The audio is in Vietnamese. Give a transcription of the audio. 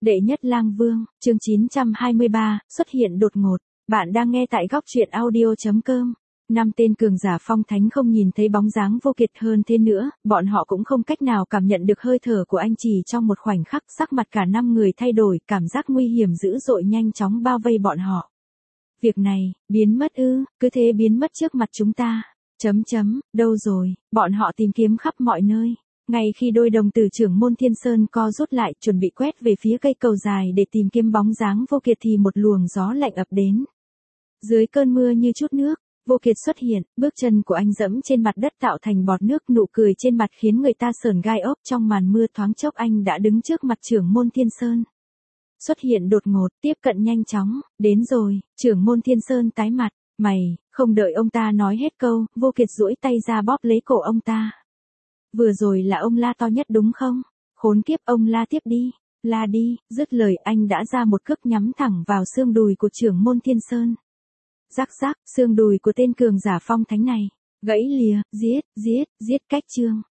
Đệ nhất lang vương, chương 923, xuất hiện đột ngột. Bạn đang nghe tại góc truyện audio.com. Năm tên cường giả phong thánh không nhìn thấy bóng dáng Vô Kiệt, hơn thế nữa, bọn họ cũng không cách nào cảm nhận được hơi thở của anh. Chỉ trong một khoảnh khắc, sắc mặt cả 5 người thay đổi, cảm giác nguy hiểm dữ dội nhanh chóng bao vây bọn họ. Việc này, biến mất ư, cứ thế biến mất trước mặt chúng ta. Đâu rồi, bọn họ tìm kiếm khắp mọi nơi. Ngay khi đôi đồng tử trưởng môn Thiên Sơn co rút lại, chuẩn bị quét về phía cây cầu dài để tìm kiếm bóng dáng Vô Kiệt thì một luồng gió lạnh ập đến. Dưới cơn mưa như chút nước, Vô Kiệt xuất hiện, bước chân của anh dẫm trên mặt đất tạo thành bọt nước, nụ cười trên mặt khiến người ta sởn gai ốc. Trong màn mưa thoáng chốc anh đã đứng trước mặt trưởng môn Thiên Sơn. Xuất hiện đột ngột, tiếp cận nhanh chóng, đến rồi, trưởng môn Thiên Sơn tái mặt, mày, không đợi ông ta nói hết câu, Vô Kiệt duỗi tay ra bóp lấy cổ ông ta. Vừa rồi là ông la to nhất đúng không? Khốn kiếp, ông la tiếp đi, la đi, dứt lời anh đã ra một cước nhắm thẳng vào xương đùi của trưởng môn Thiên Sơn. Rắc rắc, xương đùi của tên cường giả phong thánh này, gãy lìa, giết, cách chương.